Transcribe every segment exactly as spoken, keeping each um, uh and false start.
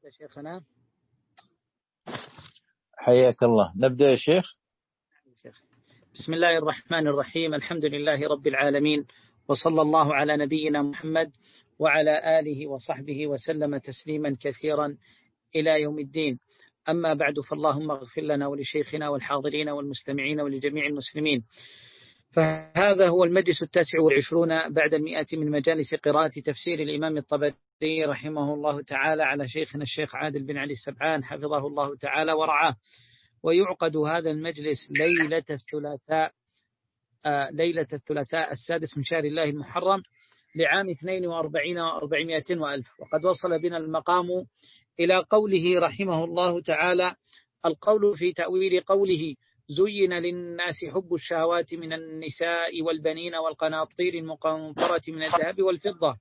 يا شيخنا. حياك الله. نبدأ يا شيخ. بسم الله الرحمن الرحيم. الحمد لله رب العالمين، وصلى الله على نبينا محمد وعلى آله وصحبه وسلم تسليما كثيرا إلى يوم الدين. أما بعد، فاللهم اغفر لنا ولشيخنا والحاضرين والمستمعين ولجميع المسلمين. فهذا هو المجلس التاسع والعشرون بعد المئة من مجالس قراءة تفسير الإمام الطبري رحمه الله تعالى على شيخنا الشيخ عادل بن علي السبعان حفظه الله تعالى ورعاه. ويعقد هذا المجلس ليلة الثلاثاء آه ليلة الثلاثاء السادس من شهر الله المحرم لعام اثنين وأربعين وأربعمائة وألف. وقد وصل بنا المقام إلى قوله رحمه الله تعالى: القول في تأويل قوله: زين للناس حب الشهوات من النساء والبنين والقناطير المقنطرة من الذهب والفضة.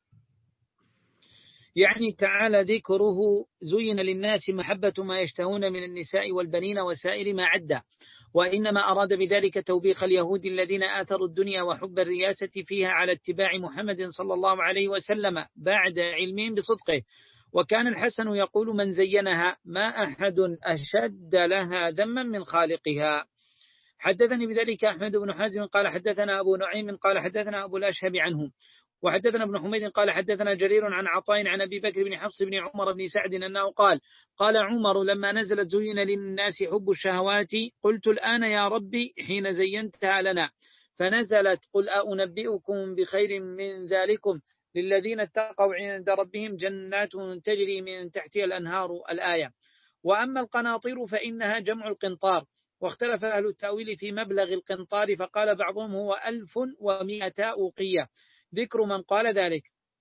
يعني تعالى ذكره زين للناس محبة ما يشتهون من النساء والبنين وسائر ما عدى، وإنما أراد بذلك توبيخ اليهود الذين آثروا الدنيا وحب الرياسة فيها على اتباع محمد صلى الله عليه وسلم بعد علمهم بصدقه. وكان الحسن يقول: من زينها ما أحد أشد لها ذما من خالقها. حدثني بذلك أحمد بن حازم قال حدثنا أبو نعيم قال حدثنا أبو الأشهب عنه، وحدثنا ابن حميد قال حدثنا جرير عن عطاء عن أبي بكر بن حفص بن عمر بن سعد أنه قال: قال عمر لما نزلت زين للناس حب الشهوات قلت: الآن يا ربي حين زينتها لنا. فنزلت: قل أنبئكم بخير من ذلكم للذين اتقوا عند ربهم جنات تجري من تحتها الأنهار، الآية. وأما القناطير فإنها جمع القنطار، واختلف أهل التأويل في مبلغ القنطار، فقال بعضهم هو ألف ومئة أوقية، ذكر من قال ذلك.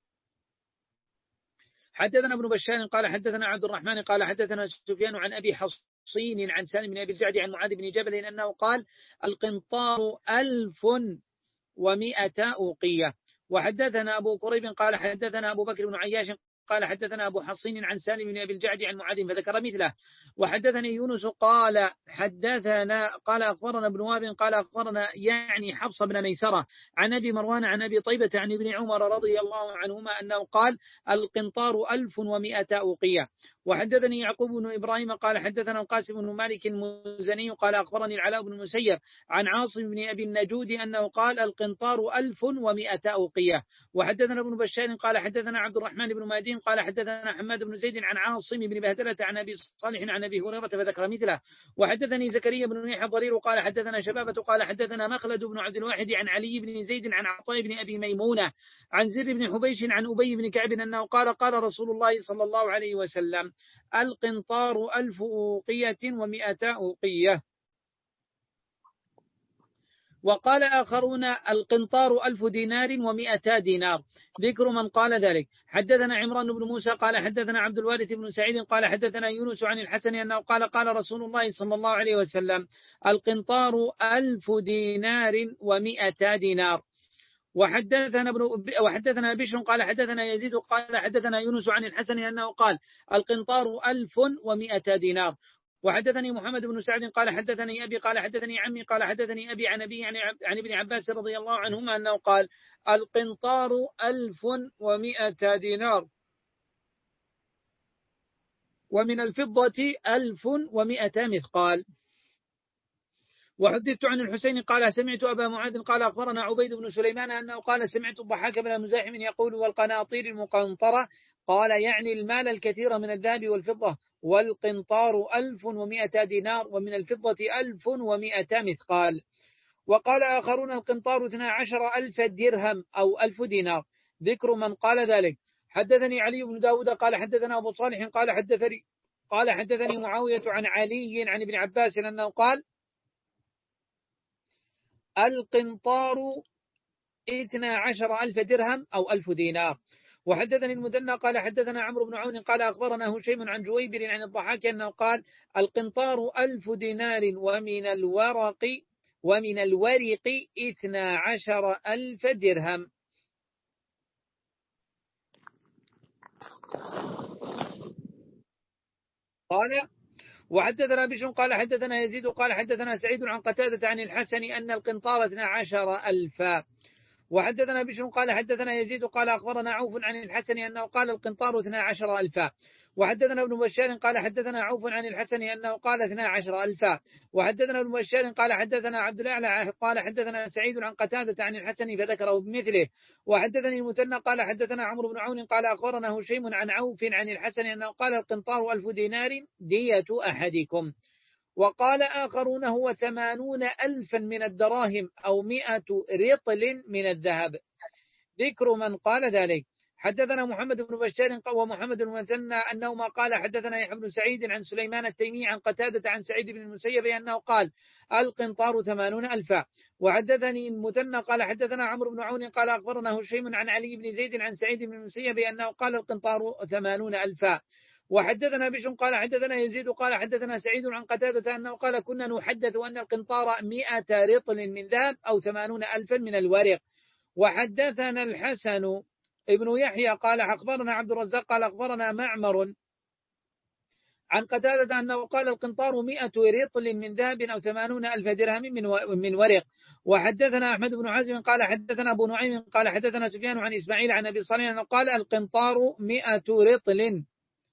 حدثنا ابن بشار قال حدثنا عبد الرحمن قال حدثنا سفيان عن أبي حصين عن سالم بن أبي الجعد عن معاذ بن جبل أنه قال: القنطار ألف ومئة أوقية. وحدثنا أبو كريب قال حدثنا أبو بكر بن عياش قال حدثنا أبو حصين عن سالم بن أبي الجعد عن معاذ فذكر مثله. وحدثني يونس قال حدثنا قال أخبرنا ابن وهب قال أخبرنا يعني حفص بن ميسرة عن أبي مروان عن أبي طيبة عن ابن عمر رضي الله عنهما أنه قال: القنطار ألف ومئة أوقية. وحدثني يعقوب بن إبراهيم قال حدثنا القاسم بن مالك المزني قال أخبرني العلاء بن المسيب عن عاصم بن أبي النجود أنه قال: القنطار ألف ومئة أوقية. وحدثنا ابن بشار قال حدثنا عبد الرحمن بن مهدي قال حدثنا حماد بن زيد عن عاصم بن بهدلة عن أبي صالح عن أبي هريرة فذكر مثله. وحدثني زكريا بن يحيى الضرير قال حدثنا شبابة قال حدثنا مخلد بن عبد الواحد عن علي بن زيد عن عطاء بن أبي ميمونة عن زر بن حبيش عن أبي بن كعب أنه قال: قال رسول الله صلى الله عليه وسلم: القنطار ألف أوقية ومئة أوقية. وقال آخرون: القنطار ألف دينار ومئتا دينار، ذكر من قال ذلك. حدثنا عمران بن موسى قال حدثنا عبد الوارث بن سعيد قال حدثنا يونس عن الحسن أنه قال: قال رسول الله صلى الله عليه وسلم: القنطار ألف دينار ومئتا دينار. وحدثنا ابن وحدثنا بشر قال حدثنا يزيد قال حدثنا يونس عن الحسن أنه قال: القنطار ألف ومئتا دينار. وحدثني محمد بن سعد قال حدثني أبي قال حدثني عمي قال حدثني أبي عن أبي عن, عن ابن عباس رضي الله عنهما أنه قال: القنطار ألف ومئة دينار، ومن الفضة ألف ومئة مثقال. وحدثت عن الحسين قال سمعت أبا معاذ قال أخبرنا عبيد بن سليمان أنه قال: سمعت الضحاك بن مزاحم يقول: والقناطير المقنطرة، قال يعني المال الكثير من الذهب والفضة. والقنطار ألف ومئة دينار، ومن الفضة ألف ومئة مثقال. وقال آخرون: القنطار اثنا عشر ألف درهم أو ألف دينار، ذكر من قال ذلك. حدثني علي بن داود قال حدثنا أبو صالح قال حدثني قال حدثني معاوية عن علي عن ابن عباس أنه قال: القنطار اثنا عشر ألف درهم أو ألف دينار. وحدثني المثنى قال حدثنا عمرو بن عون قال أخبرنا هشيم عن جويبر عن الضحاك أنه قال: القنطار ألف دينار، ومن الورق ومن الورق اثنا عشر ألف درهم. قال: وحدثنا بشر قال حدثنا يزيد قال حدثنا سعيد عن قتادة عن الحسن أن القنطار اثنا عشر ألفا. وحدثنا بشر قال حدثنا يزيد قال أخبرنا عوف عن الحسن أنه قال القنطار اثنا عشر ألفا. وحدثنا ابن بشار قال حدثنا عوف عن الحسن أنه قال اثنا عشر ألفا. وحدثنا ابن بشار قال حدثنا عبد الأعلى قال حدثنا سعيد عن قتادة عن الحسن فذكره بمثله. وحدثني المثنى قال حدثنا عمرو بن عون قال أخبرنا هشيم عن عوف عن الحسن أنه قال القنطار ألف دينار دية أحدكم. وقال آخرون هو ثمانون ألفا من الدراهم أو مئة رطل من الذهب. ذكر من قال ذلك. حدثنا محمد بن بشار ومحمد بن مثنى أنهما قال حدثنا يحيى بن سعيد عن سليمان التيمي عن قتادة عن سعيد بن المسيب أنه قال القنطار ثمانون ألفا. وحدثني المثنى قال حدثنا عمرو بن عون قال أخبرنا هشيم عن علي بن زيد عن سعيد بن المسيب أنه قال القنطار ثمانون ألفا. وحدثنا بشر قال حدثنا يزيد قال حدثنا سعيد عن قتادة أنه قال كنا نحدث أن القنطار مئة رطل من ذهب أو ثمانون ألفا من الورق. وحدثنا الحسن ابن يحيى قال أخبرنا عبد الرزاق قال أخبرنا معمر عن قتادة أنه قال القنطار مئة رطل من ذهب أو ثمانون ألف درهم من ورق. وحدثنا أحمد بن حزم قال حدثنا أبو نعيم قال حدثنا سفيان عن إسماعيل عن أبي صالح أنه قال القنطار مئة رطل.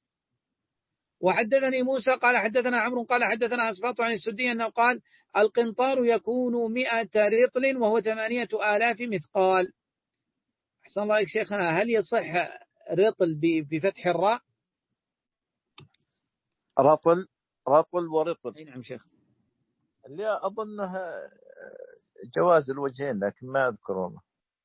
وحدثني موسى قال حدثنا عمرو قال حدثنا أسباط عن السدي أنه قال القنطار يكون مئة رطل وهو ثمانية آلاف مثقال. أحسن الله عليك شيخنا، هل يصح رطل بفتح الراء؟ رطل رطل ورطل. أي نعم شيخ. اللي أظنها جواز الوجهين لكن ما أذكرونه.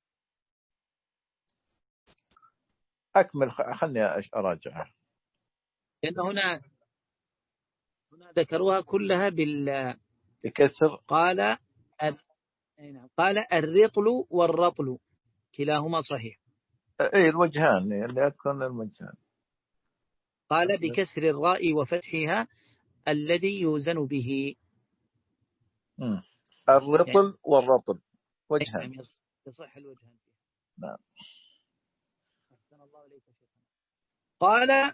أكمل خلني أراجعها. لأن هنا هنا ذكروها كلها بال بكسر. قال ال... قال الرطل والرطل كلاهما صحيح. أي الوجهان اللي أذكرنا الوجهان. قال بكسر الراء وفتحها الذي يوزن به. مم. الرطل يعني والرطل وجهان. يعني يصح الوجهان. نعم. أحسن الله عليك شيخنا. قال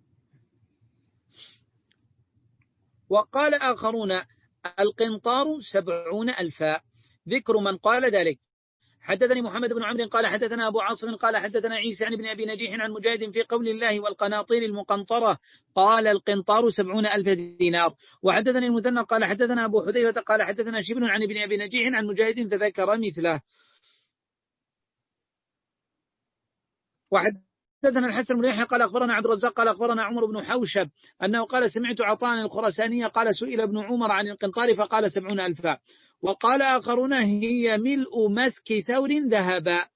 وقال آخرون القنطار سبعون ألفا. ذكر من قال ذلك. حدثني محمد بن عمرو قال حدثنا أبو عاصم قال حدثنا عيسى عن ابن أبي نجيح عن مجاهد في قول الله والقناطير المقنطرة قال القنطار سبعون ألف دينار. وحدثني المثنى قال حدثنا أبو حذيفة قال حدثنا شبل عن ابن أبي نجيح عن مجاهد فذكر مثله. وحدثنا الحسن بن يحيى قال أخبرنا عبد الرزاق قال أخبرنا عمر بن حوشب أنه قال سمعت عطاء الخرساني قال سئل ابن عمر عن القنطار فقال سبعون ألفا. وقال آخرون هي ملء مسك ثور ذهبا.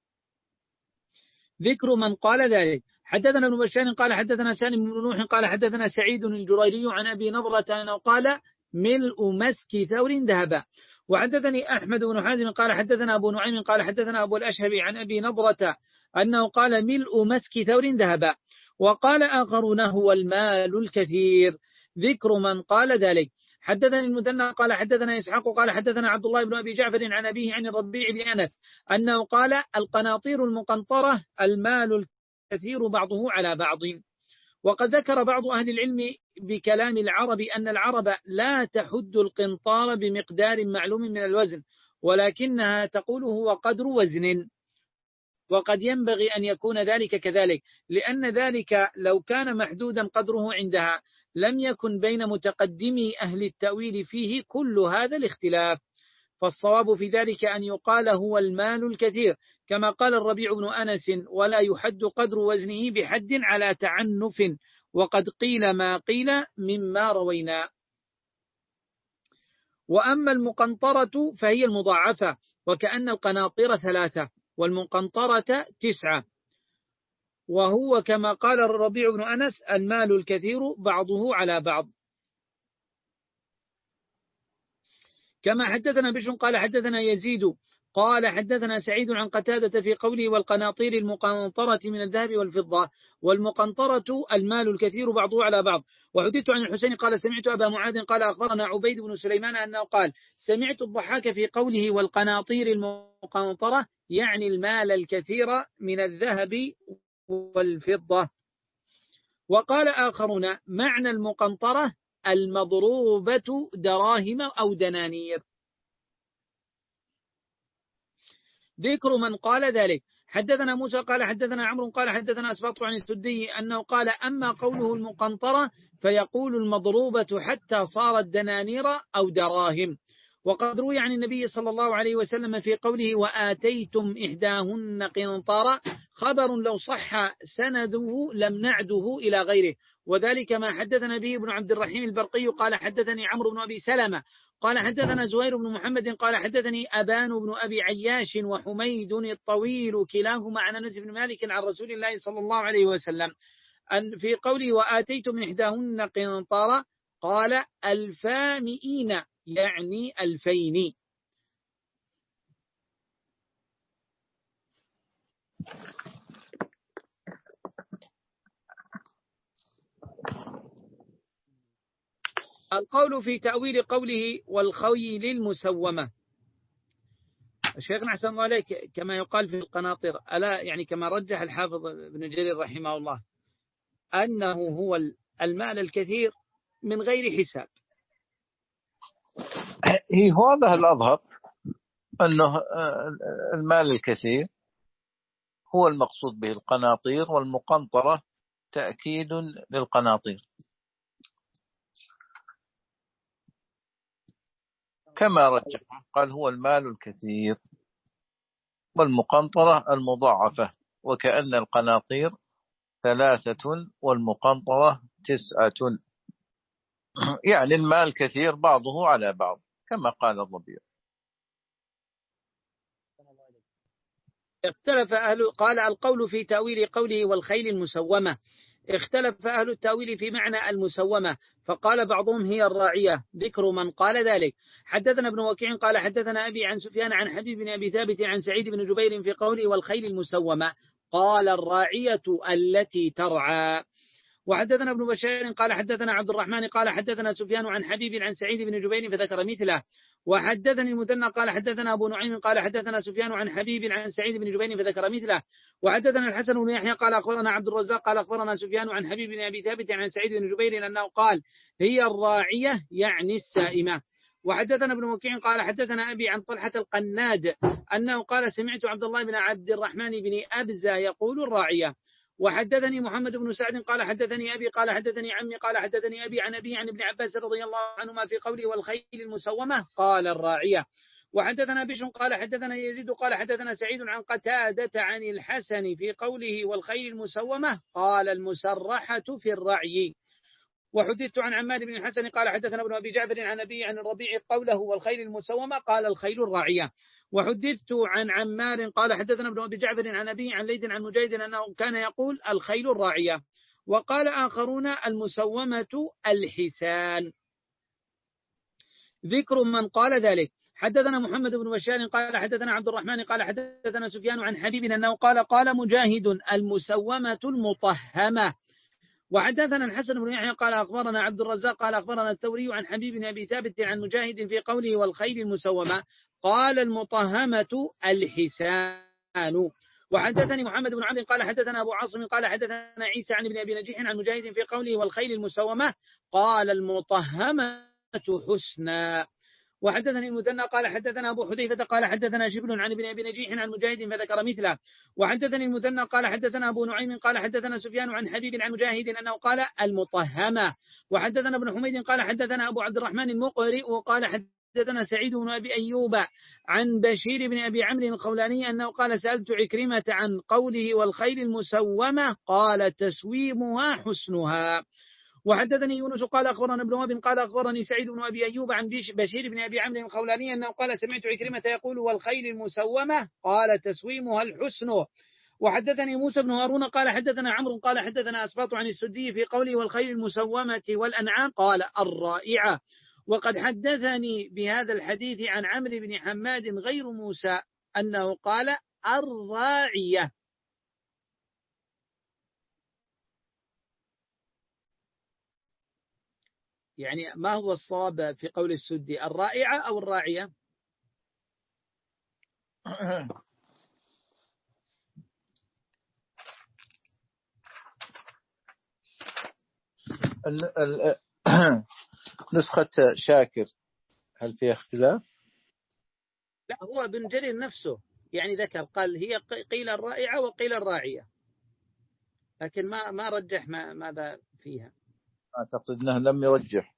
ذكر من قال ذلك. حدثنا ابن بشار قال حدثنا سالم بن نوح قال حدثنا سعيد الجريري عن أبي نضرة أنه قال ملء مسك ثور ذهبا. وحدثني أحمد بن حازم قال حدثنا أبو نعيم قال حدثنا أبو الأشهب عن أبي نضرة أنه قال ملء مسك ثور ذهبا. وقال آخرون هو المال الكثير. ذكر من قال ذلك. حدثني المثنى قال حدثنا إسحاق قال حدثنا عبد الله بن أبي جعفر عن أبيه عن الربيع بن أنس أنه قال القناطير المقنطرة المال الكثير بعضه على بعض. وقد ذكر بعض أهل العلم بكلام العرب أن العرب لا تحد القنطار بمقدار معلوم من الوزن ولكنها تقول هو قدر وزن. وقد ينبغي أن يكون ذلك كذلك لأن ذلك لو كان محدودا قدره عندها لم يكن بين متقدمي أهل التأويل فيه كل هذا الاختلاف. فالصواب في ذلك أن يقال هو المال الكثير كما قال الربيع بن أنس ولا يحد قدر وزنه بحد على تعنف وقد قيل ما قيل مما روينا. وأما المقنطرة فهي المضاعفة وكأن القناطير ثلاثة والمقنطرة تسعة وهو كما قال الربيع بن أنس المال الكثير بعضه على بعض. كما حدثنا بشر قال حدثنا يزيد قال حدثنا سعيد عن قتادة في قوله والقناطير المقنطرة من الذهب والفضة والمقنطرة المال الكثير بعضه على بعض. وحدثت عن الحسين قال سمعت أبا معاذ قال أخبرنا عبيد بن سليمان أنه قال سمعت الضحاك في قوله والقناطير المقنطرة يعني المال الكثير من الذهب والفضة. وقال آخرون معنى المقنطرة المضروبة دراهم أو دنانير. ذكر من قال ذلك. حدثنا موسى قال حدثنا عمرو قال حدثنا أسباط عن السدي أنه قال أما قوله المقنطرة فيقول المضروبة حتى صارت دنانير أو دراهم. وقد روي عن النبي صلى الله عليه وسلم في قوله وآتيتم إحداهن قنطارا خبر لو صح سنده لم نعده إلى غيره، وذلك ما حدثنا به ابن عبد الرحيم البرقي قال حدثني عمرو بن أبي سلمة قال حدثنا زهير بن محمد قال حدثني أبان بن أبي عياش وحميد الطويل كلاهما عن أنس بن مالك عن رسول الله صلى الله عليه وسلم أن في قوله وآتيتم من إحداهن قنطارا قال الفامئين يعني الفين. القول في تأويل قوله والخيل المسومة. الشيخ أحسن الله عليك كما يقال في القناطر ألا يعني كما رجح الحافظ ابن جرير رحمه الله أنه هو المال الكثير من غير حساب. هي هذا الأظهر أنه المال الكثير هو المقصود به القناطير، والمقنطرة تأكيد للقناطير كما رجح قال هو المال الكثير، والمقنطرة المضاعفة، وكأن القناطير ثلاثة والمقنطرة تسعة، يعني المال كثير بعضه على بعض كما قال الربيع. اختلف أهل قال القول في تأويل قوله والخيل المسومة. اختلف أهل التأويل في معنى المسومة، فقال بعضهم هي الراعية. ذكر من قال ذلك. حدثنا ابن وكيع قال حدثنا أبي عن سفيان عن حبيب بن أبي ثابت عن سعيد بن جبير في قوله والخيل المسومة قال الراعية التي ترعى. وحدثنا ابن بشير قال حدثنا عبد الرحمن قال حدثنا سفيان عن حبيب عن سعيد بن جبير فذكر مثله. وحدثني المثنى قال حدثنا أبو نعيم قال حدثنا سفيان عن حبيب عن سعيد بن جبير فذكر مثله. وحدثنا الحسن بن يحيى قال أخبرنا عبد الرزاق قال أخبرنا سفيان عن حبيب بن أبي ثابت عن سعيد بن جبير أنه قال هي الراعية يعني السائمة. وحدثنا ابن وكيع قال حدثنا أبي عن طلحة القناد أنه قال سمعت عبد الله بن عبد الرحمن بن أبزة يقول الراعية. وحدثني محمد بن سعد قال حدثني أبي قال حدثني عمي قال حدثني أبي عن أبي عن ابن عباس رضي الله عنهما في قوله والخيل المسومة قال الراعية. وحدثنا بشر قال حدثنا يزيد قال حدثنا سعيد عن قتادة عن الحسن في قوله والخيل المسومة قال المسرحة في الرعي. وحدثت عن عماد بن الحسن قال حدثنا ابن أبي جعفر عن أبي عن الربيع قوله والخيل المسومة قال الخيل الراعية. وحدثت عن عمار قال حدثنا ابن أبي جعفر عن أبي عن ليث عن مجاهد أنه كان يقول الخيل الراعية. وقال آخرون المسومة الحسان. ذكر من قال ذلك. حدثنا محمد بن بشار قال حدثنا عبد الرحمن قال حدثنا سفيان عن حبيب أنه قال قال مجاهد المسومة المطهمة. وحدثنا الحسن بن يحيى قال أخبرنا عبد الرزاق قال أخبرنا الثوري عن حبيب بن أبي ثابت عن مجاهد في قوله والخيل المسومة قال المطهمة الحسان. وحدثني محمد بن عمرو قال حدثنا أبو عاصم قال حدثنا عيسى عن ابن أبي نجيح عن مجاهد في قوله والخيل المسومة قال المطهمة حسنا. وحدثني المثنى قال حدثنا أبو حذيفة قال حدثنا شبل عن ابن أبي نجيح عن مجاهد فذكر مثله. وحدثني المثنى قال حدثنا أبو نعيم قال حدثنا سفيان عن حبيب عن مجاهد أنه قال المطهمة. وحدثنا ابن حميد قال حدثنا أبو عبد الرحمن المقرئ وقال حدثنا سعيد بن أبي أيوب عن بشير بن أبي عمرو الخولاني أنه قال سألت عكرمة عن قوله والخيل المسومة قال تسويمها حسنها. وحدثني يونس قال أخبرنا ابن وهب قال أخبرني سعيد بن أبي أيوب عن بشير بن أبي عمرو الخولاني أنه قال سمعت عكرمة يقول والخيل المسومة قال تسويمها الحسن. وحدثني موسى بن هارون قال حدثنا عمرو قال حدثنا أسباط عن السدي في قوله والخيل المسومة والأنعام قال الرائعة. وقد حدثني بهذا الحديث عن عمرو بن حماد غير موسى أنه قال الراعية. يعني ما هو الصواب في قول السدي الرائعة أو الراعية؟ نسخة شاكر هل فيها اختلاف؟ لا هو ابن جرير نفسه يعني ذكر قال هي قيل الرائعة وقيل الراعية، لكن ما ما رجح ما ماذا فيها. أعتقد أنه لم يرجح.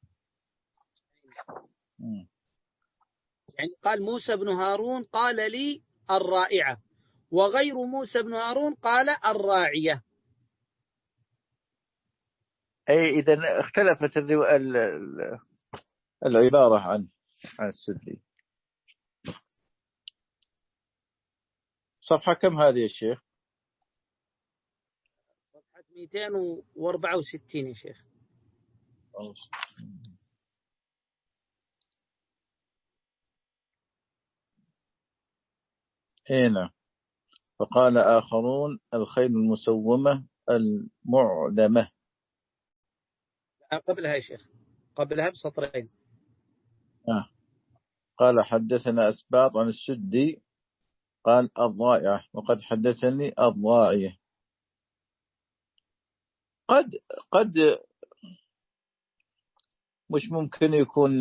يعني قال موسى بن هارون قال لي الرائعة، وغير موسى بن هارون قال الراعية. أي إذا اختلفت العبارة عن عن السدي. صفحة كم هذه يا شيخ؟ صفحة مئتين وأربعة وستين يا شيخ. هنا فقال آخرون الخيل المسومة المعلمة. قبلها يا شيخ، قبلها بسطرين. آه. قال حدثنا أسباط عن السدي قال الضائعة، وقد حدثني الضائعة. قد قد مش ممكن يكون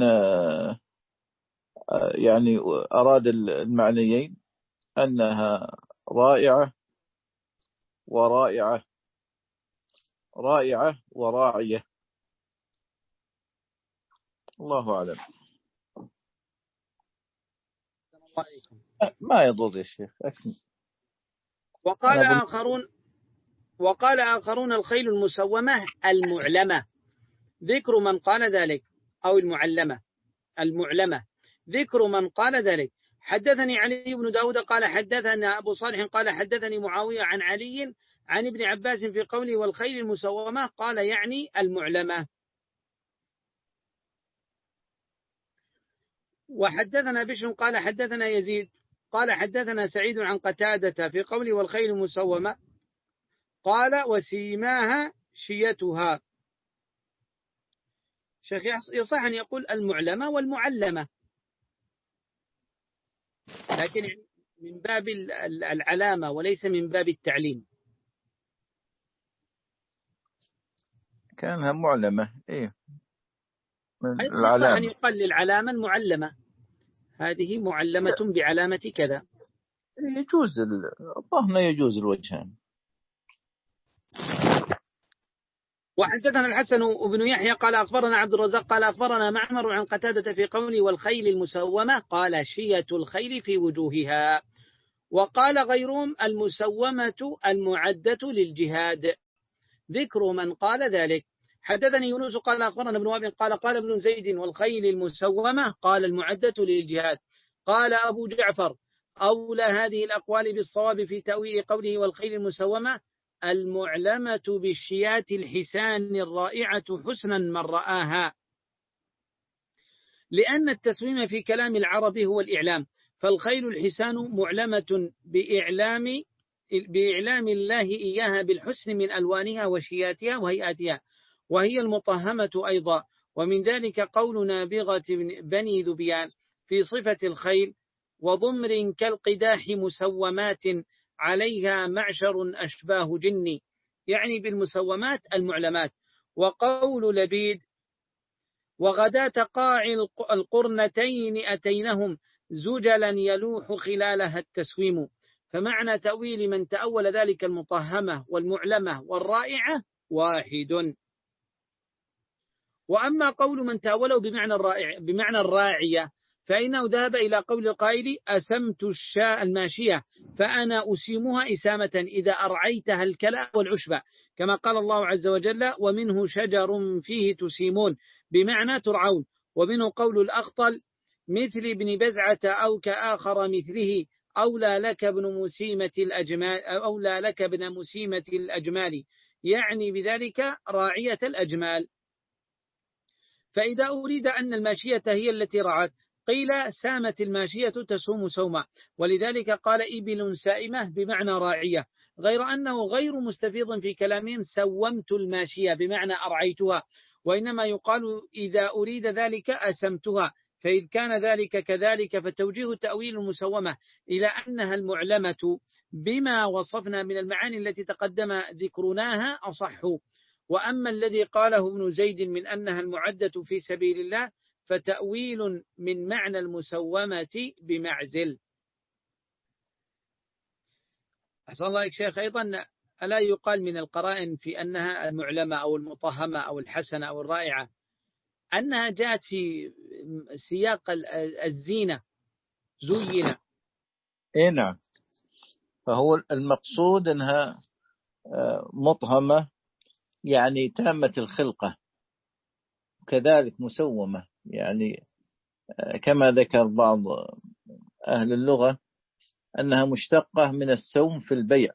يعني أراد المعنيين أنها رائعة ورائعة، رائعة وراعية، الله أعلم. ما يضر يا شيخ أكمل. وقال آخرون وقال آخرون الخيل المسومة المعلمة، ذكر من قال ذلك، أو المعلمة المعلمة، ذكر من قال ذلك. حدثني علي بن داود قال حدثنا أبو صالح قال حدثني معاوية عن علي عن ابن عباس في قوله والخيل المسومة قال يعني المعلمة. وحدثنا بشر قال حدثنا يزيد قال حدثنا سعيد عن قتادة في قوله والخيل المسومة قال وسيماها شيتها. شيخ يصح أن يقول المعلمة والمعلمة، لكن من باب العلامة وليس من باب التعليم. كانها معلمة إيه من يصح أن العلامة. يقال للعلامة المعلمة، هذه معلمة بعلامة كذا. يجوز الظهر يجوز الوجهان. وحدثنا الحسن بن يحيى قال أخبرنا عبد الرزاق قال أخبرنا معمر عن قتادة في قوله والخيل المسومة قال شية الخيل في وجوهها. وقال غيرهم المسومة المعدة للجهاد، ذكر من قال ذلك. حدثني يونس قال أخبرنا ابن وهب قال قال ابن زيد والخيل المسومة قال المعدة للجهاد. قال أبو جعفر أولى هذه الأقوال بالصواب في تأويل قوله والخيل المسومة المعلمة بالشيات الحسان الرائعة حسنا من رآها، لأن التسويم في كلام العرب هو الإعلام، فالخيل الحسان معلمة بإعلام بإعلام الله إياها بالحسن من ألوانها وشياتها وهيئاتها، وهي المطهمة أيضا. ومن ذلك قول نابغة بني ذبيان في صفة الخيل وضمر كالقداح مسومات عليها معشر أشباه جني، يعني بالمسومات المعلمات. وقول لبيد وغداة قاع القرنتين أتينهم زجلا يلوح خلالها التسويم. فمعنى تأويل من تأول ذلك المطهمة والمعلمة والرائعة واحد. وأما قول من تأوله بمعنى الرائع بمعنى الراعية فإنه ذهب إلى قول القائل أسمت الشاء الماشية فأنا أسيمها إسامة إذا أرعيتها الكلى والعشبة، كما قال الله عز وجل ومنه شجر فيه تسيمون بمعنى ترعون. ومنه قول الأخطل مثل ابن بزعة أو كآخر مثله أولى لك ابن مسيمة الأجمال أولى لك ابن مسيمة الأجمال، يعني بذلك راعية الأجمال. فإذا أريد أن الماشية هي التي رعت قيل سامت الماشية تسوم سوما، ولذلك قال إبل سائمة بمعنى راعية، غير أنه غير مستفيض في كلامهم سومت الماشية بمعنى أرعيتها، وإنما يقال إذا أريد ذلك أسمتها. فإذ كان ذلك كذلك فتوجيه تأويل المسومة إلى أنها المعلمة بما وصفنا من المعاني التي تقدم ذكرناها أصح. وأما الذي قاله ابن زيد من أنها المعدة في سبيل الله فتأويل من معنى المسومة بمعزل. أحسن الله عليك شيخ. أيضا ألا يقال من القرائن في أنها المعلمة أو المطهمة أو الحسنة أو الرائعة أنها جاءت في سياق الزينة زينة؟ إيه نعم، فهو المقصود أنها مطهمة يعني تامة الخلقة، كذلك مسومة، يعني كما ذكر بعض أهل اللغة أنها مشتقة من السوم في البيع،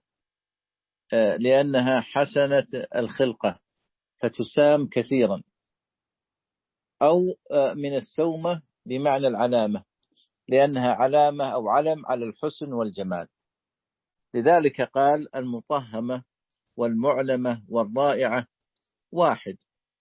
لأنها حسنة الخلقة فتسام كثيرا، أو من السومة بمعنى العلامة لأنها علامة أو علم على الحسن والجمال. لذلك قال المطهمة والمعلمة والرائعة واحد،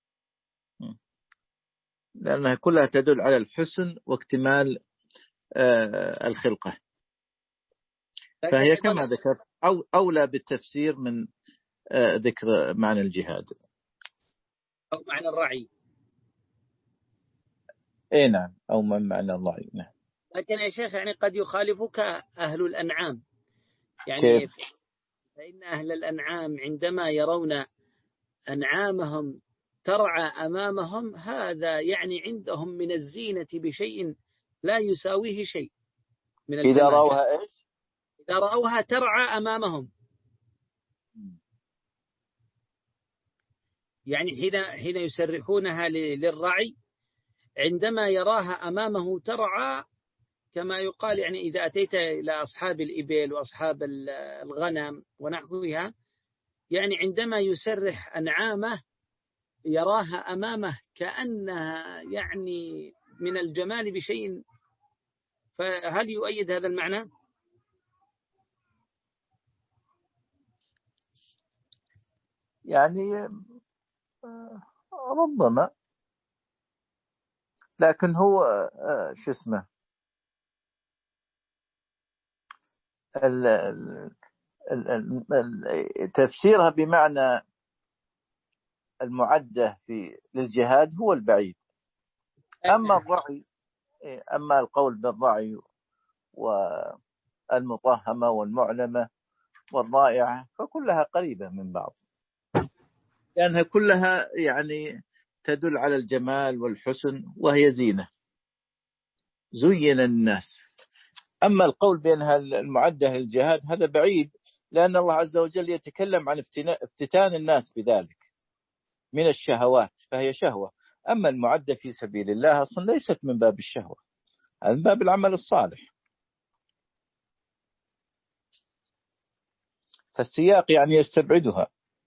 لأنها كلها تدل على الحسن واكتمال الخلقة، فهي كما ذكر أو أولى بالتفسير من ذكر معنى الجهاد أو معنى الرعي. إيه نعم، أو من معنى الرعي. نعم. لكن يا شيخ يعني قد يخالفك أهل الأنعام، يعني كيف؟ فإن أهل الأنعام عندما يرون أنعامهم ترعى أمامهم، هذا يعني عندهم من الزينة بشيء لا يساويه شيء من الجمال. إذا رأوها إيش؟ إذا رأوها ترعى أمامهم، يعني حين حين يسرحونها للرعي، عندما يراها أمامه ترعى كما يقال، يعني إذا أتيت إلى أصحاب الإبل وأصحاب الغنم ونحوها، يعني عندما يسرح أنعامه يراها أمامه كأنها يعني من الجمال بشيء. فهل يؤيد هذا المعنى؟ يعني ربما، لكن هو شو اسمه تفسيرها بمعنى المعدة في للجهاد هو البعيد. أما الرعي، أما القول بالرعي والمطهمة والمعلمة والرائعة فكلها قريبة من بعض، لأنها كلها يعني تدل على الجمال والحسن وهي زينة زين الناس. أما القول بأنها المعدة للجهاد هذا بعيد، لأن الله عز وجل يتكلم عن افتتان الناس بذلك من الشهوات، فهي شهوة. أما المعدة في سبيل الله أصلا ليست من باب الشهوة، من باب العمل الصالح، فالسياق يعني يستبعدها.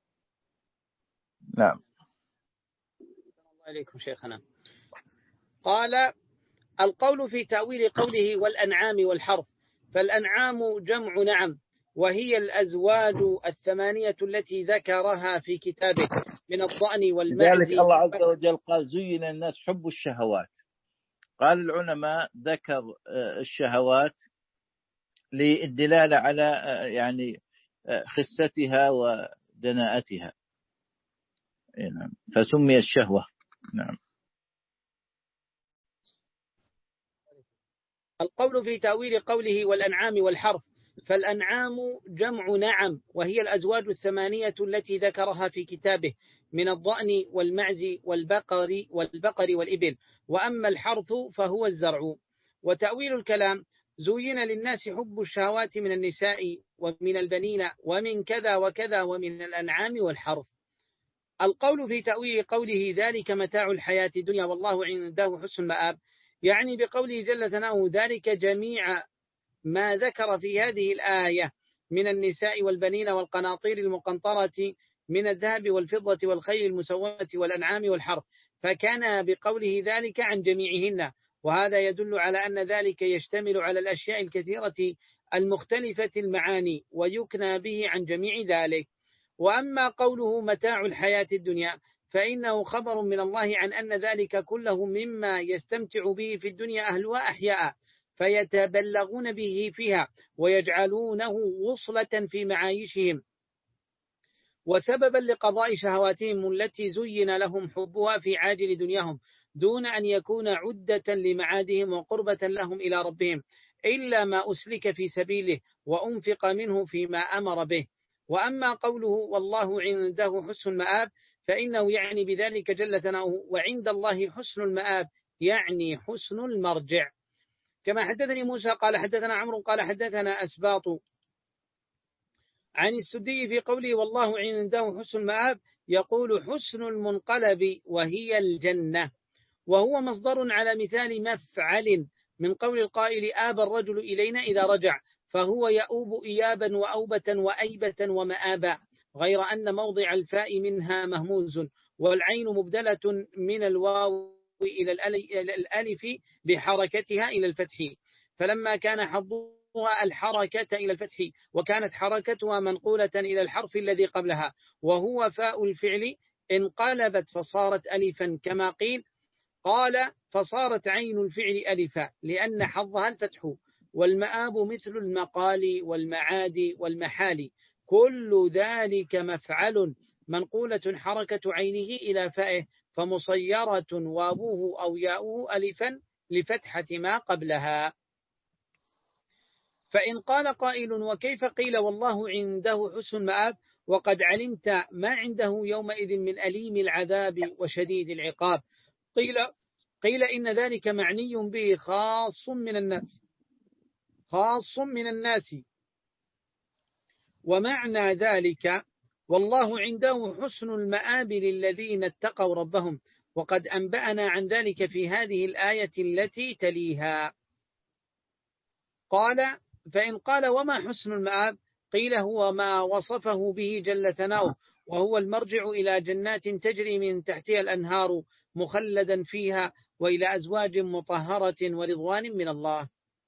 نعم. الله عليكم شيخنا. قال القول في تأويل قوله والأنعام والحرث، فالأنعام جمع نعم، وهي الأزواج الثمانية التي ذكرها في كتابه من الضأن والمعز. لذلك الله عز وجل قال زين الناس حب الشهوات. قال العلماء ذكر الشهوات للدلالة على يعني خستها ودناءتها، نعم، فسمي الشهوة. نعم. القول في تأويل قوله والأنعام والحرث، فالأنعام جمع نعم، وهي الأزواج الثمانية التي ذكرها في كتابه من الضأن والمعز والبقر والبقر والإبل، وأما الحرث فهو الزرع. وتأويل الكلام زين للناس حب الشهوات من النساء ومن البنين ومن كذا وكذا ومن الأنعام والحرث. القول في تأويل قوله ذلك متاع الحياة الدنيا والله عنده حسن المآب، يعني بقوله جل ثناؤه ذلك جميع ما ذكر في هذه الآية من النساء والبنين والقناطير المقنطرة من الذهب والفضة والخيل المسومة والأنعام والحرث، فكان بقوله ذلك عن جميعهن، وهذا يدل على أن ذلك يشتمل على الأشياء الكثيرة المختلفة المعاني، ويكنى به عن جميع ذلك. وأما قوله متاع الحياة الدنيا فإنه خبر من الله عن أن ذلك كله مما يستمتع به في الدنيا أهلها أحياء، فيتبلغون به فيها ويجعلونه وصلة في معايشهم وسببا لقضاء شهواتهم التي زين لهم حبها في عاجل دنياهم، دون أن يكون عدة لمعادهم وقربة لهم إلى ربهم، إلا ما أسلك في سبيله وأنفق منه فيما أمر به. وأما قوله والله عنده حسن المآب فإنه يعني بذلك جل ثناؤه وعند الله حسن المآب يعني حسن المرجع. كما حدثني موسى قال حدثنا عمرو قال حدثنا أسباط عن السدي في قوله والله عنده حسن المآب يقول حسن المنقلب وهي الجنة، وهو مصدر على مثال مفعل من قول القائل آب الرجل إلينا إذا رجع، فهو يؤوب إيابا وأوبة وأيبة ومآبا، غير أن موضع الفاء منها مهموز، والعين مبدلة من الواو إلى الألف بحركتها إلى الفتح، فلما كان حظها الحركة إلى الفتح وكانت حركتها منقولة إلى الحرف الذي قبلها وهو فاء الفعل انقلبت فصارت ألفا، كما قيل قال فصارت عين الفعل ألفا لأن حظها الفتح. والمآب مثل المقال والمعاد والمحال، كل ذلك مفعل منقولة حركة عينه إلى فائه فمصيرة وابوه أو ياؤه ألفا لفتحة ما قبلها. فإن قال قائل وكيف قيل والله عنده حسن المآب وقد علمت ما عنده يومئذ من أليم العذاب وشديد العقاب؟ قيل قيل إن ذلك معني به خاص من الناس خاص من الناس ومعنى ذلك والله عنده حسن المآب للذين اتقوا ربهم، وقد أنبأنا عن ذلك في هذه الآية التي تليها. قال فإن قال وما حسن المآب قيل هو ما وصفه به جل ثناؤه، وهو المرجع إلى جنات تجري من تحتها الأنهار مخلدا فيها وإلى أزواج مطهرة ورضوان من الله.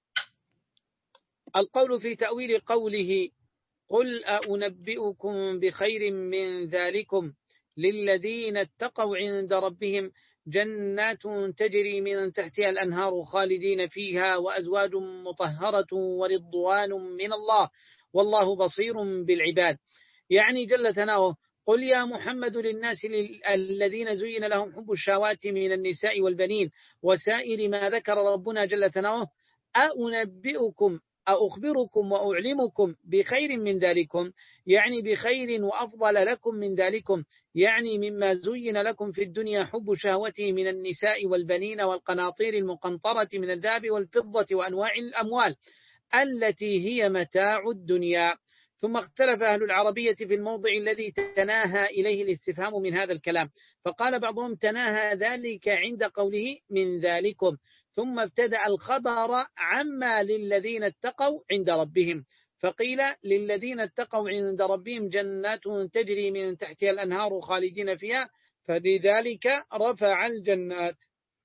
القول في تأويل قوله قل أنبئكم بخير من ذلكم للذين اتقوا عند ربهم جنات تجري من تحتها الأنهار خالدين فيها وأزواج مطهرة ورضوان من الله والله بصير بالعباد، يعني جل ثناؤه قل يا محمد للناس الذين زين لهم حب الشهوات من النساء والبنين وسائر ما ذكر ربنا جل ثناؤه أنبئكم أخبركم وأعلمكم بخير من ذلكم، يعني بخير وأفضل لكم من ذلكم، يعني مما زين لكم في الدنيا حب شهوته من النساء والبنين والقناطير المقنطرة من الذهب والفضة وأنواع الأموال التي هي متاع الدنيا. ثم اختلف أهل العربية في الموضع الذي تناهى إليه الاستفهام من هذا الكلام، فقال بعضهم تناهى ذلك عند قوله من ذلكم، ثم ابتدأ الخبر عما للذين اتقوا عند ربهم، فقيل للذين اتقوا عند ربهم جنات تجري من تحتها الأنهار خالدين فيها، فلذلك رفع الجنات.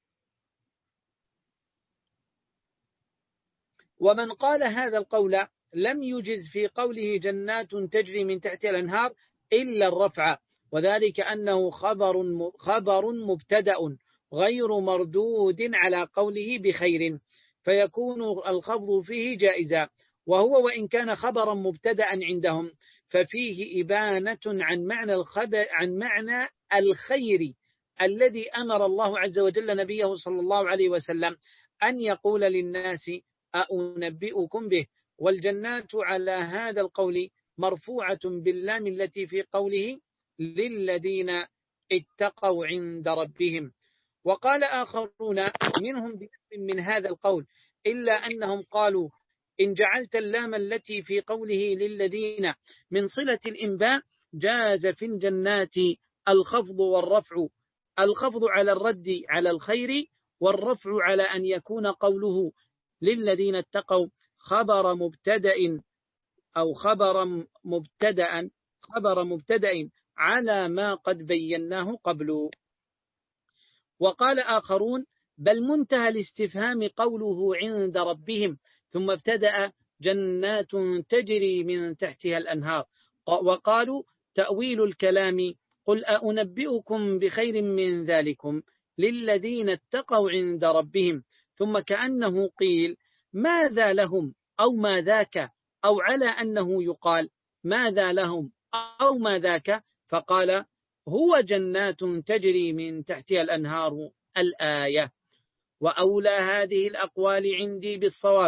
ومن قال هذا القول لم يجز في قوله جنات تجري من تحتها الأنهار إلا الرفع، وذلك أنه خبر خبر مبتدأ غير مردود على قوله بخير، فيكون الخفض فيه جائزا، وهو وإن كان خبرا مبتدأ عندهم ففيه إبانة عن معنى الخبر عن معنى الخير الذي أمر الله عز وجل نبيه صلى الله عليه وسلم أن يقول للناس أنبئكم به. والجنات على هذا القول مرفوعة باللام التي في قوله للذين اتقوا عند ربهم. وقال آخرون منهم بنفس من هذا القول إلا أنهم قالوا إن جعلت اللام التي في قوله للذين من صلة الإنباء جاز في الجنات الخفض والرفع، الخفض على الرد على الخير والرفع على أن يكون قوله للذين اتقوا خبر مبتدأ أو خبر مبتدأ خبر مبتدأ على ما قد بيناه قبل. وقال آخرون بل منتهى الاستفهام قوله عند ربهم ثم ابتدأ جنات تجري من تحتها الأنهار، وقالوا تأويل الكلام قل أنبئكم بخير من ذلكم للذين اتقوا عند ربهم، ثم كأنه قيل ماذا لهم أو ما ذاك، أو على أنه يقال ماذا لهم أو ما ذاك، فقال هو جنات تجري من تحتها الأنهار الآية. وأولى هذه الأقوال عندي بالصواب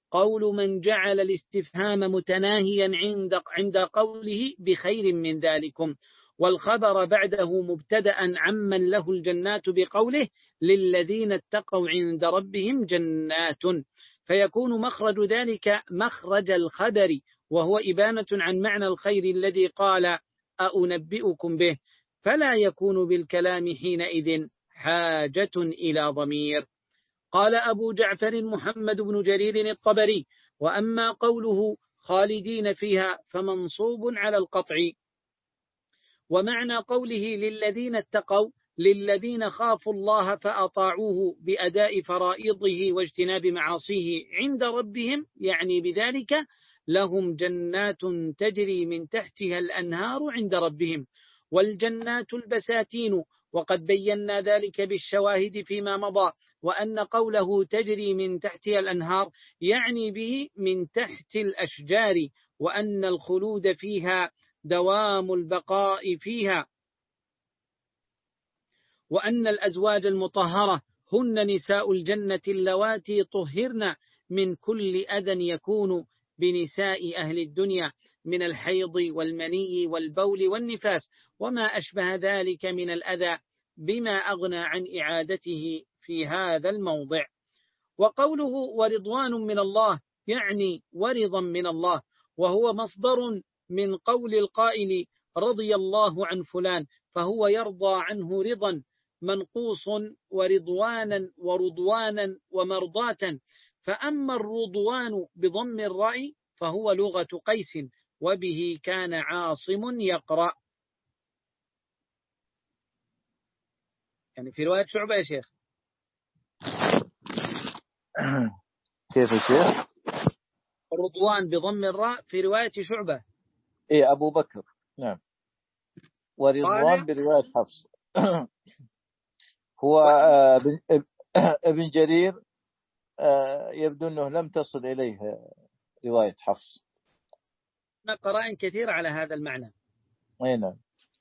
قول من جعل الاستفهام متناهيا عند عند قوله بخير من ذلكم، والخبر بعده مبتدأ عمن له الجنات بقوله للذين اتقوا عند ربهم جنات، فيكون مخرج ذلك مخرج الخبر، وهو إبانة عن معنى الخير الذي قال أنبئكم به، فلا يكون بالكلام حينئذ حاجة إلى ضمير. قال أبو جعفر محمد بن جرير الطبري: وأما قوله خالدين فيها فمنصوب على القطع، ومعنى قوله للذين اتقوا للذين خافوا الله فأطاعوه بأداء فرائضه واجتناب معاصيه عند ربهم، يعني بذلك لهم جنات تجري من تحتها الأنهار عند ربهم، والجنات البساتين، وقد بينا ذلك بالشواهد فيما مضى، وأن قوله تجري من تحتها الأنهار يعني به من تحت الأشجار، وأن الخلود فيها دوام البقاء فيها، وأن الأزواج المطهرة هن نساء الجنة اللواتي طهرن من كل أذى يكون بنساء أهل الدنيا من الحيض والمني والبول والنفاس وما أشبه ذلك من الأذى، بما أغنى عن إعادته في هذا الموضع. وقوله ورضوان من الله يعني ورضا من الله، وهو مصدر من قول القائل رضي الله عن فلان، فهو يرضى عنه رضا منقوص ورضوانا ورضوانا ومرضاة. فأما الرضوان بضم الراء فهو لغة قيس، وبه كان عاصم يقرأ. يعني في رواية شعبة يا شيخ. كيف يا شيخ؟ الرضوان بضم الراء في رواية شعبة. إيه أبو بكر، نعم. ورضوان برواية حفص. هو ابن, ابن جرير يبدو أنه لم تصل إليه رواية حفص. قرائن كثير على هذا المعنى. أي نعم.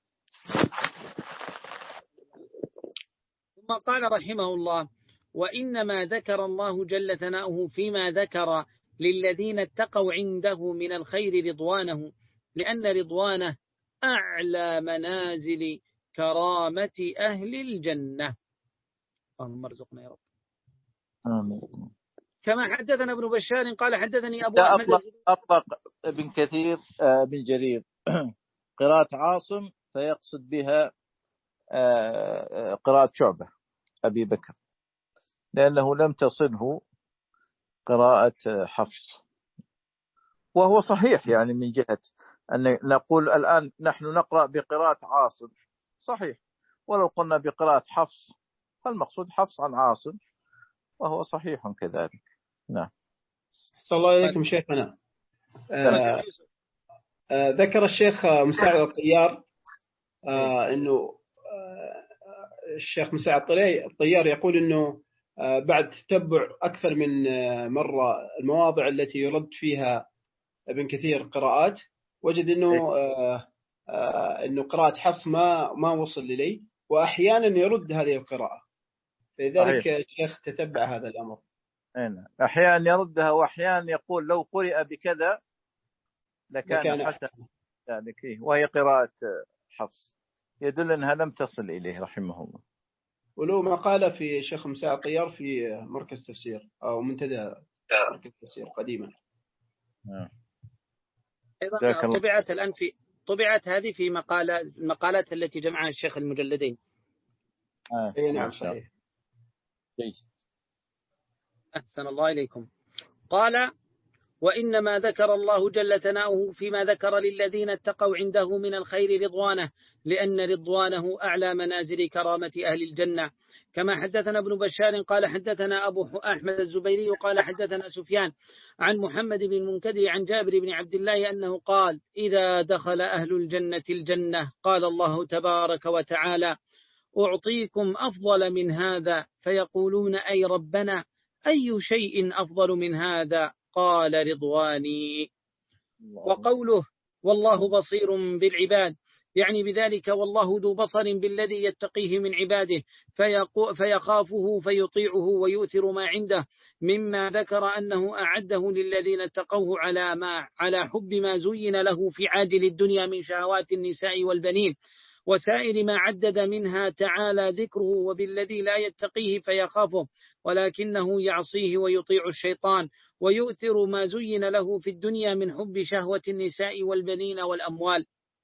ثم قال رحمه الله: وإنما ذكر الله جل ثناؤه فيما ذكر للذين اتقوا عنده من الخير رضوانه، لأن رضوانه أعلى منازل كرامة أهل الجنة. اللهم ارزقنا يا رب. آمين. كما حدثنا ابن بشار قال حدثني أبو لا أحمد أطلق, أطلق ابن كثير بن جرير قراءة عاصم فيقصد بها قراءة شعبة أبي بكر، لأنه لم تصله قراءة حفص، وهو صحيح يعني من جهة أن نقول الآن نحن نقرأ بقراءة عاصم صحيح، ولو قلنا بقراءة حفص فالمقصود حفص عن عاصم، وهو صحيح كذلك. نعم. صلى الله عليكم شيخنا. آه آه ذكر الشيخ مساعد الطيار آه أنه آه الشيخ مساعد الطيار يقول أنه آه بعد تتبع أكثر من آه مرة المواضع التي يرد فيها ابن كثير قراءات، وجد أنه آه آه أنه قراءة حفص ما ما وصل إليه، وأحيانا يرد هذه القراءة، فلذلك الشيخ تتبع هذا الأمر. أحيانا يردها وأحيانا يقول لو قرئ بكذا لكان, لكان حسن ذلك، وهي قراءة حفص، يدل أنها لم تصل إليه رحمه الله. ولو ما قال في شيخ مساعد طيار في مركز تفسير أو منتدى مركز تفسير قديما. أيضا طبعت الآن في طبعت هذه في مقالة المقالات التي جمعها الشيخ المجلدين. آه. أي نعم صحيح. أحسن الله إليكم. قال: وإنما ذكر الله جل ثناؤه فيما ذكر للذين اتقوا عنده من الخير رضوانه، لأن رضوانه أعلى منازل كرامة أهل الجنة. كما حدثنا ابن بشار قال حدثنا أبو أحمد الزبيري قال حدثنا سفيان عن محمد بن المنكدر عن جابر بن عبد الله أنه قال: إذا دخل أهل الجنة الجنة قال الله تبارك وتعالى: أعطيكم أفضل من هذا، فيقولون: أي ربنا أي شيء أفضل من هذا؟ قال: رضواني. وقوله والله بصير بالعباد يعني بذلك والله ذو بصر بالذي يتقيه من عباده فيخافه فيطيعه ويؤثر ما عنده، مما ذكر أنه أعده للذين اتقوه على ما على حب ما زين له في عاجل الدنيا من شهوات النساء والبنين وسائر ما عدد منها تعالى ذكره، وبالذي لا يتقيه فيخافه ولكنه يعصيه ويطيع الشيطان، ويؤثر ما زين له في الدنيا من حب شهوة النساء والبنين والأموال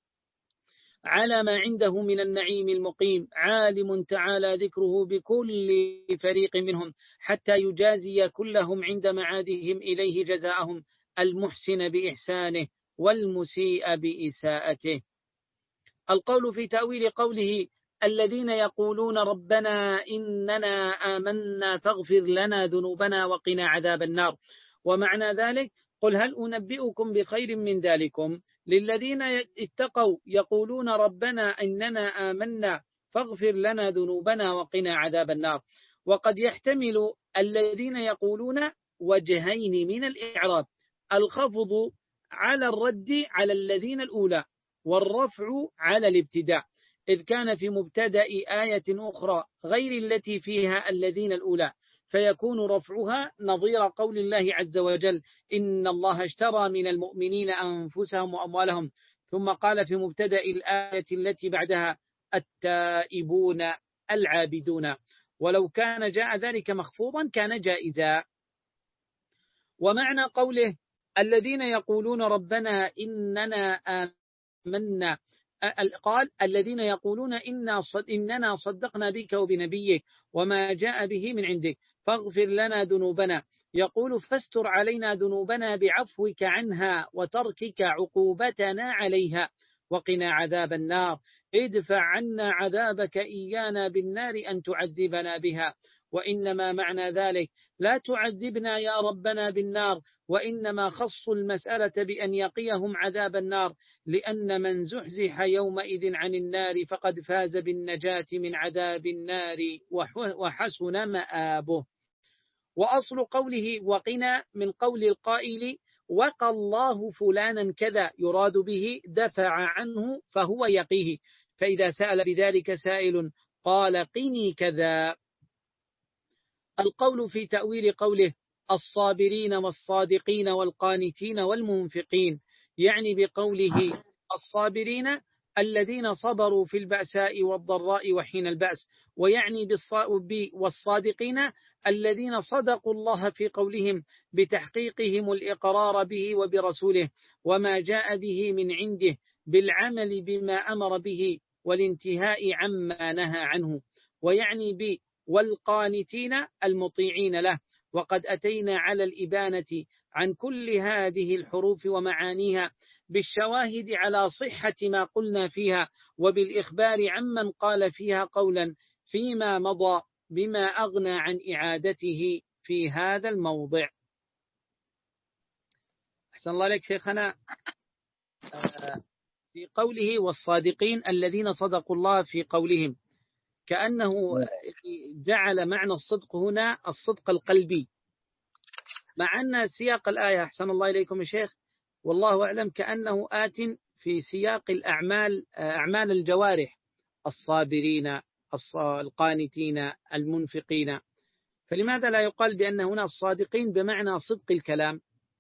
على ما عنده من النعيم المقيم، عالم تعالى ذكره بكل فريق منهم حتى يجازي كلهم عند معادهم إليه جزاءهم، المحسن بإحسانه والمسيء بإساءته. القول في تأويل قوله الذين يقولون ربنا إننا آمنا فاغفر لنا ذنوبنا وقنا عذاب النار، ومعنى ذلك قل هل أنبئكم بخير من ذلكم للذين اتقوا يقولون ربنا إننا آمنا فاغفر لنا ذنوبنا وقنا عذاب النار. وقد يحتمل الذين يقولون وجهين من الإعراب، الخفض على الرد على الذين الأولى والرفع على الابتداء، إذ كان في مبتدأ آية أخرى غير التي فيها الذين الأولى، فيكون رفعها نظير قول الله عز وجل إن الله اشترى من المؤمنين أنفسهم وأموالهم، ثم قال في مبتدأ الآية التي بعدها التائبون العابدون، ولو كان جاء ذلك مخفوضا كان جائزا. ومعنى قوله الذين يقولون ربنا إننا آمنا قال الذين يقولون إنا صد إننا صدقنا بك وبنبيك وما جاء به من عندك فاغفر لنا ذنوبنا، يقول فاستر علينا ذنوبنا بعفوك عنها وتركك عقوبتنا عليها وقنا عذاب النار، ادفع عنا عذابك إيانا بالنار أن تعذبنا بها. وإنما معنى ذلك لا تعذبنا يا ربنا بالنار، وإنما خصوا المسألة بأن يقيهم عذاب النار، لأن من زحزح يومئذ عن النار فقد فاز بالنجاة من عذاب النار وحسن مآبه. وأصل قوله وقنا من قول القائل وقى الله فلانا كذا، يراد به دفع عنه فهو يقيه، فإذا سأل بذلك سائل قال قني كذا. القول في تأويل قوله الصابرين والصادقين والقانتين والمنفقين، يعني بقوله الصابرين الذين صبروا في البأساء والضراء وحين البأس، ويعني والصادقين الذين صدقوا الله في قولهم بتحقيقهم الإقرار به وبرسوله وما جاء به من عنده بالعمل بما أمر به والانتهاء عما نهى عنه، ويعني ب والقانتين المطيعين له. وقد أتينا على الإبانة عن كل هذه الحروف ومعانيها بالشواهد على صحة ما قلنا فيها، وبالإخبار عمن قال فيها قولا فيما مضى بما أغنى عن إعادته في هذا الموضع. أحسن الله عليك شيخنا. في قوله والصادقين الذين صدقوا الله في قولهم، كأنه جعل معنى الصدق هنا الصدق القلبي، مع أن سياق الآية أحسن الله إليكم يا شيخ والله أعلم كأنه آت في سياق الأعمال، أعمال الجوارح، الصابرين القانتين المنفقين، فلماذا لا يقال بأن هنا الصادقين بمعنى صدق الكلام؟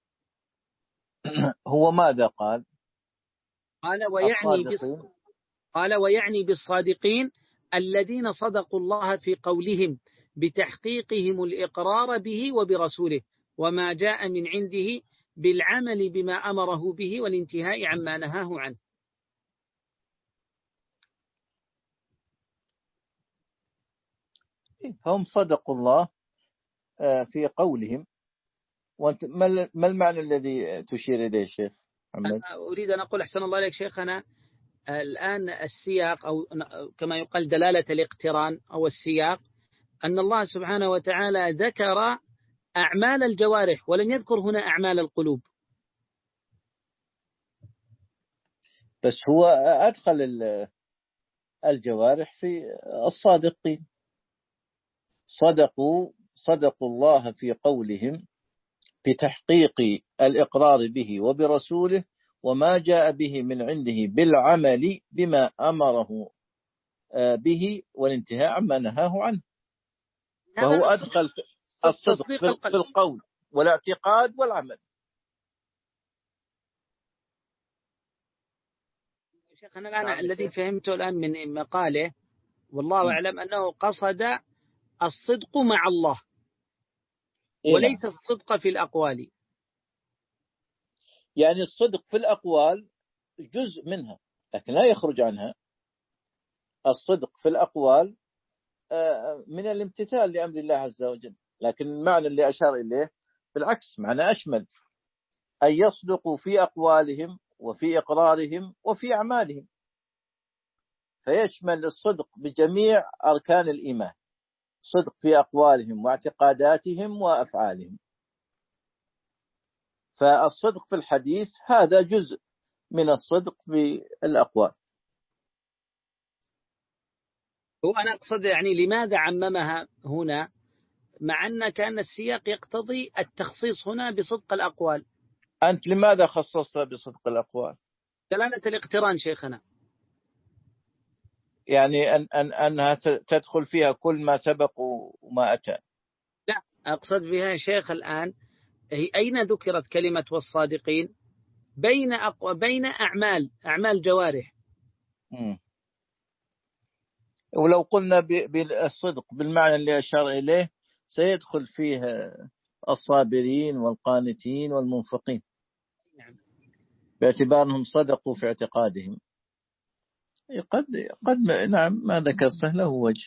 هو ماذا قال؟ قال ويعني قال ويعني بالصادقين الذين صدقوا الله في قولهم بتحقيقهم الإقرار به وبرسوله وما جاء من عنده بالعمل بما أمره به والانتهاء عما نهاه عنه. هم صدقوا الله في قولهم. وانت ما المعنى الذي تشير إليه شيخ محمد؟ أريد أن أقول أحسن الله عليك شيخنا، الآن السياق أو كما يقال دلالة الاقتران أو السياق أن الله سبحانه وتعالى ذكر أعمال الجوارح ولم يذكر هنا أعمال القلوب. بس هو أدخل الجوارح في الصادقين، صدقوا صدقوا الله في قولهم بتحقيق الإقرار به وبرسوله وما جاء به من عنده بالعمل بما أمره به والانتهاء عما نهاه عنه. فهو أدخل الصدق في القول والاعتقاد والعمل. شيخنا الآن الذي فهمته الآن من مقاله والله أعلم أنه قصد الصدق مع الله وليس الصدق في الأقوال. يعني الصدق في الأقوال جزء منها لكن لا يخرج عنها. الصدق في الأقوال من الامتثال لأمر الله عز وجل، لكن المعنى اللي أشار إليه بالعكس معنى أشمل، أن يصدقوا في أقوالهم وفي إقرارهم وفي أعمالهم، فيشمل الصدق بجميع أركان الإيمان، صدق في أقوالهم واعتقاداتهم وأفعالهم. فالصدق في الحديث هذا جزء من الصدق في الأقوال. وأنا أقصد يعني لماذا عممها هنا مع أن كان السياق يقتضي التخصيص هنا بصدق الأقوال؟ أنت لماذا خصصتها بصدق الأقوال؟ دلالة الاقتران شيخنا، يعني أن أن أنها تدخل فيها كل ما سبق وما أتى. لا أقصد بها شيخ الآن هي أين ذكرت كلمة والصادقين؟ بين أقو... بين أعمال أعمال جوارح. م. ولو قلنا بالصدق بالمعنى اللي أشار إليه سيدخل فيه الصابرين والقانتين والمنفقين، نعم. باعتبارهم صدقوا في اعتقادهم. قد قد نعم ما ذكرته له وجه.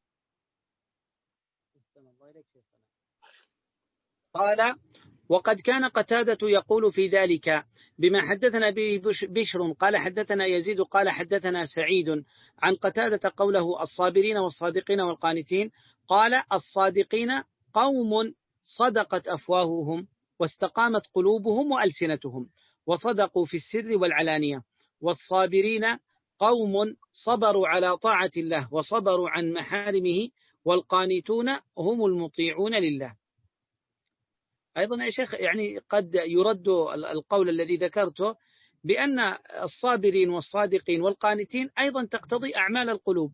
قال وقد كان قتادة يقول في ذلك بما حدثنا به بشر قال حدثنا يزيد قال حدثنا سعيد عن قتادة قوله الصابرين والصادقين والقانتين، قال الصادقين قوم صدقت أفواههم واستقامت قلوبهم وألسنتهم وصدقوا في السر والعلانية، والصابرين قوم صبروا على طاعة الله وصبروا عن محارمه، والقانتون هم المطيعون لله. أيضا يا شيخ يعني قد يرد القول الذي ذكرته بأن الصابرين والصادقين والقانتين أيضا تقتضي أعمال القلوب.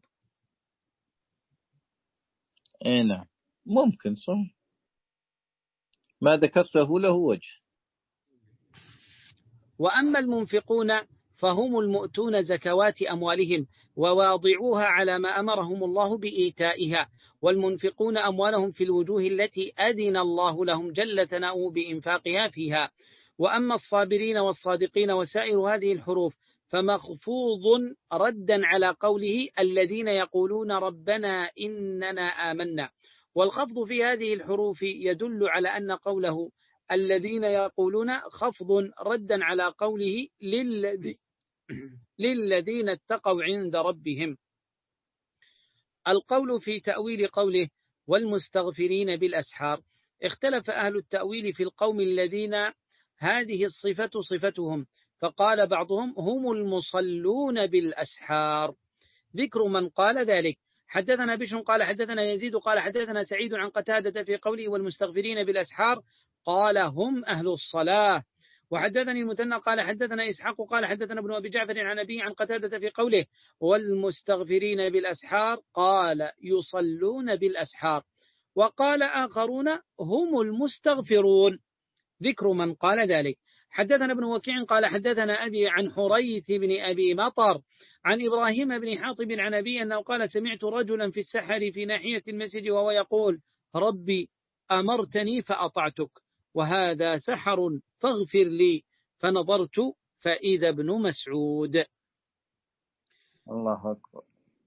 إيه نعم ممكن صح، ما ذكرته له وجه. وأما المنفقون فهم المؤتون زكوات أموالهم وواضعوها على ما أمرهم الله بإيتائها، والمنفقون أموالهم في الوجوه التي أذن الله لهم جل ثناؤه بإنفاقها فيها. وأما الصابرين والصادقين وسائر هذه الحروف فمخفوض ردا على قوله الذين يقولون ربنا إننا آمنا، والخفض في هذه الحروف يدل على أن قوله الذين يقولون خفض ردا على قوله للذي للذين اتقوا عند ربهم. القول في تأويل قوله والمستغفرين بالأسحار، اختلف أهل التأويل في القوم الذين هذه الصفة صفتهم، فقال بعضهم هم المصلون بالأسحار، ذكر من قال ذلك. حدثنا بشر قال حدثنا يزيد قال حدثنا سعيد عن قتادة في قوله والمستغفرين بالأسحار قال هم أهل الصلاة. وحدثني المثنى قال حدثنا إسحاق قال حدثنا ابن أبي جعفر عن أبي عن قتادة في قوله والمستغفرين بالأسحار قال يصلون بالأسحار، وقال آخرون هم المستغفرون، ذكر من قال ذلك. حدثنا ابن وكيع قال حدثنا أبي عن حريث بن أبي مطر عن إبراهيم بن حاطب عن أبي أنه قال سمعت رجلا في السحر في ناحية المسجد وهو يقول ربي أمرتني فأطعتك وهذا سحر فاغفر لي، فنظرت فإذا ابن مسعود. الله أكبر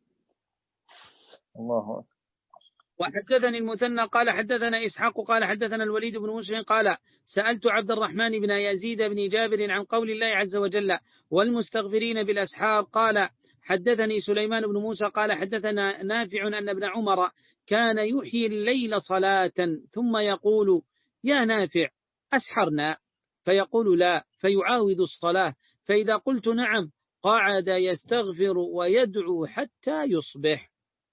الله أكبر. وحدثني المثنى قال حدثنا إسحاق قال حدثنا الوليد بن مسلم قال سألت عبد الرحمن بن يزيد بن جابر عن قول الله عز وجل والمستغفرين بالأسحار، قال حدثني سليمان بن موسى قال حدثنا نافع أن ابن عمر كان يحيي الليل صلاة ثم يقول يا نافع أسحرنا، فيقول لا فيعاود الصلاة، فإذا قلت نعم قعد يستغفر ويدعو حتى يصبح.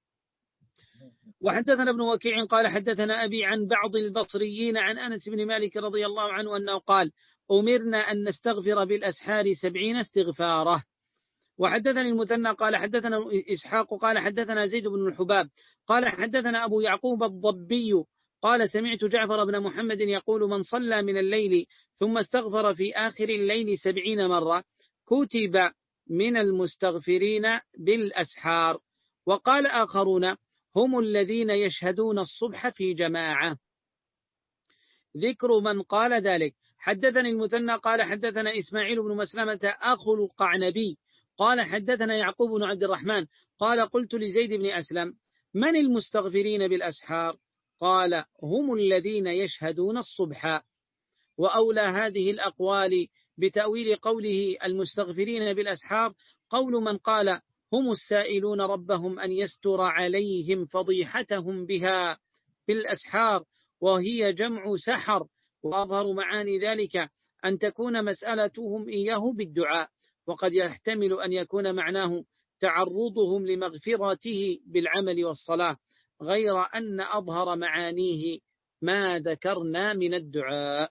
وحدثنا ابن وكيع قال حدثنا أبي عن بعض البصريين عن أنس بن مالك رضي الله عنه أنه قال أمرنا أن نستغفر بالأسحار سبعين استغفاره. وحدثني المثنى قال حدثنا إسحاق قال حدثنا زيد بن الحباب قال حدثنا أبو يعقوب الضبي قال سمعت جعفر بن محمد يقول من صلى من الليل ثم استغفر في آخر الليل سبعين مرة كتب من المستغفرين بالأسحار. وقال آخرون هم الذين يشهدون الصبح في جماعة. ذكر من قال ذلك. حدثني المثنى قال حدثنا إسماعيل بن مسلمة أخو القعنبي قال حدثنا يعقوب بن عبد الرحمن قال قلت لزيد بن أسلم من المستغفرين بالأسحار؟ قال هم الذين يشهدون الصبح. وأولى هذه الأقوال بتأويل قوله المستغفرين بالأسحار قول من قال هم السائلون ربهم أن يستر عليهم فضيحتهم بها بالأسحار، وهي جمع سحر. وأظهر معاني ذلك أن تكون مسألتهم إياه بالدعاء، وقد يحتمل أن يكون معناه تعرضهم لمغفرته بالعمل والصلاة، غير أن أظهر معانيه ما ذكرنا من الدعاء.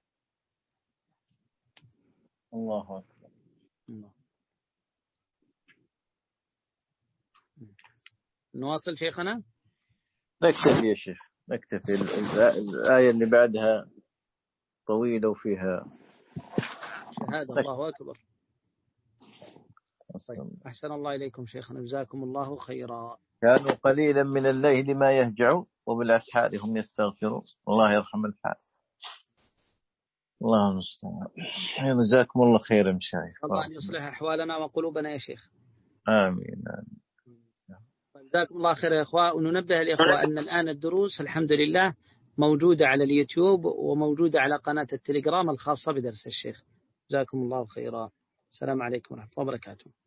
الله أكبر. نواصل شيخنا. نكتفي يا شيخ، نكتفي. الآية اللي بعدها طويلة وفيها شهادة. الله أكبر. طيب. أحسن الله إليكم شيخنا، جزاكم الله خيرا. كانوا قليلا من الليل ما يهجعون وبالأسحار هم يستغفرون. الله يرحم الحال. الله المستعان. جزاكم الله خيرا مشايخ. الله أن يصلح أحوالنا وقلوبنا يا شيخ. آمين. جزاكم الله خير يا إخوة. وننبه الإخوة أن الآن الدروس الحمد لله موجودة على اليوتيوب وموجودة على قناة التليجرام الخاصة بدرس الشيخ. جزاكم الله خيرا. السلام عليكم ورحمة الله وبركاته.